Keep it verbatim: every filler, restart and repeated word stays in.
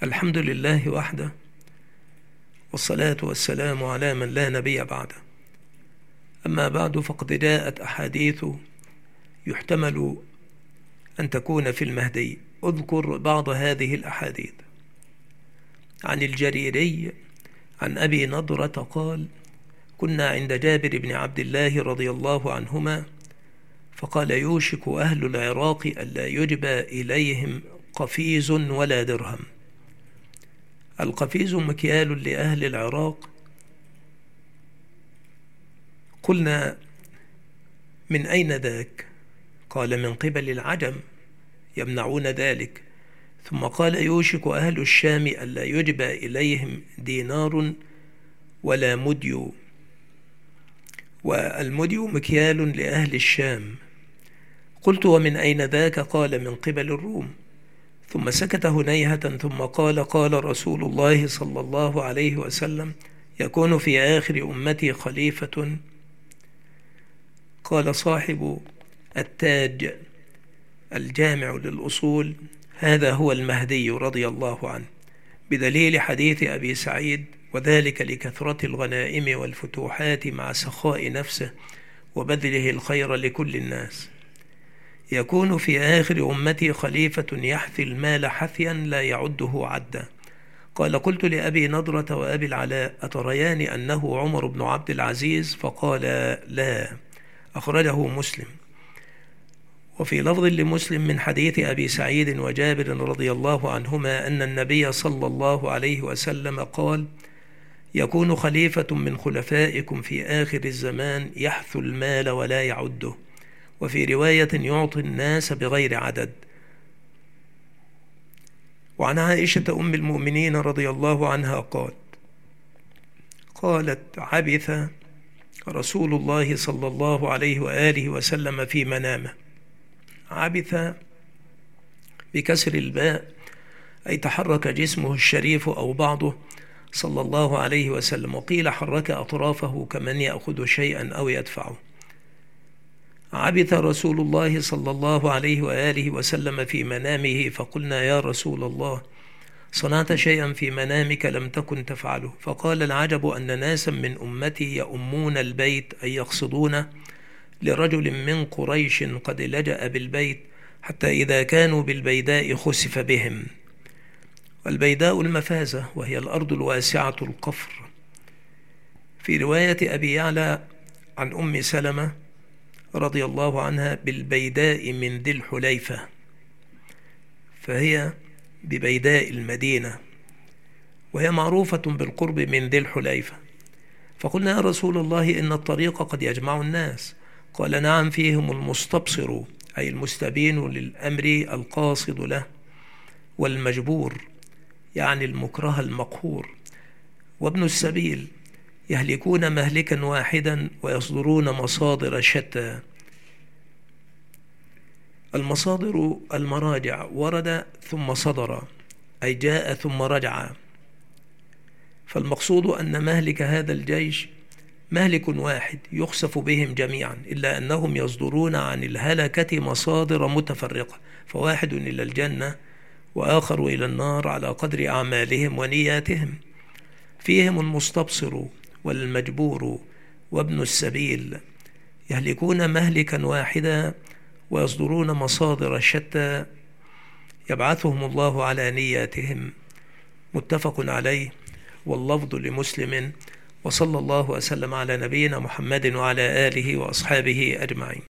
الحمد لله وحده، والصلاة والسلام على من لا نبي بعده. أما بعد، فقد جاءت أحاديث يحتمل أن تكون في المهدي. أذكر بعض هذه الأحاديث. عن الجريري عن أبي نضرة قال: كنا عند جابر بن عبد الله رضي الله عنهما، فقال: يوشك أهل العراق ألا يجبى إليهم قفيز ولا درهم. القفيز مكيال لأهل العراق. قلنا: من أين ذاك؟ قال: من قبل العجم يمنعون ذلك. ثم قال: يوشك أهل الشام ألا يجبى إليهم دينار ولا مديو. والمديو مكيال لأهل الشام. قلت: ومن أين ذاك؟ قال: من قبل الروم. ثم سكت هنيهة ثم قال: قال رسول الله صلى الله عليه وسلم: يكون في آخر أمتي خليفة. قال صاحب التاج الجامع للأصول: هذا هو المهدي رضي الله عنه، بدليل حديث أبي سعيد: وذلك لكثرة الغنائم والفتوحات مع سخاء نفسه وبذله الخير لكل الناس. يكون في آخر أمتي خليفة يحثي المال حثيا لا يعده عدا. قال: قلت لأبي نضرة وأبي العلاء: أتريان أنه عمر بن عبد العزيز؟ فقال: لا. أخرجه مسلم. وفي لفظ لمسلم من حديث أبي سعيد وجابر رضي الله عنهما أن النبي صلى الله عليه وسلم قال: يكون خليفة من خلفائكم في آخر الزمان يحث المال ولا يعده، وفي رواية يعطي الناس بغير عدد. وعن عائشة أم المؤمنين رضي الله عنها قالت: قالت: عبث رسول الله صلى الله عليه وآله وسلم في منامه. عبث بكسر الباء، أي تحرك جسمه الشريف أو بعضه صلى الله عليه وسلم، وقيل حرك أطرافه كمن يأخذ شيئا أو يدفعه. عبث رسول الله صلى الله عليه وآله وسلم في منامه، فقلنا: يا رسول الله، صنعت شيئا في منامك لم تكن تفعله. فقال: العجب أن ناسا من أمتي يؤمون البيت، أي يقصدون لرجل من قريش قد لجأ بالبيت، حتى إذا كانوا بالبيداء خسف بهم. والبيداء المفازة، وهي الأرض الواسعة القفر. في رواية أبي يعلى عن أم سلمة رضي الله عنها: بالبيداء من ذي الحليفة، فهي ببيداء المدينة، وهي معروفة بالقرب من ذي الحليفة. فقلنا: يا رسول الله، إن الطريق قد يجمع الناس. قال: نعم، فيهم المستبصر، أي المستبين للأمر القاصد له، والمجبور، يعني المكره المقهور، وابن السبيل، يهلكون مهلكا واحدا ويصدرون مصادر شتى. المصادر المراجع، ورد ثم صدر، أي جاء ثم رجع. فالمقصود أن مهلك هذا الجيش مهلك واحد يخسف بهم جميعا، إلا أنهم يصدرون عن الهلكة مصادر متفرقة، فواحد إلى الجنة وآخر إلى النار على قدر أعمالهم ونياتهم. فيهم المستبصر والمجبور وابن السبيل، يهلكون مهلكا واحدا ويصدرون مصادر شتى، يبعثهم الله على نياتهم. متفق عليه، واللفظ لمسلم. وصلى الله وسلم على نبينا محمد وعلى آله وأصحابه أجمعين.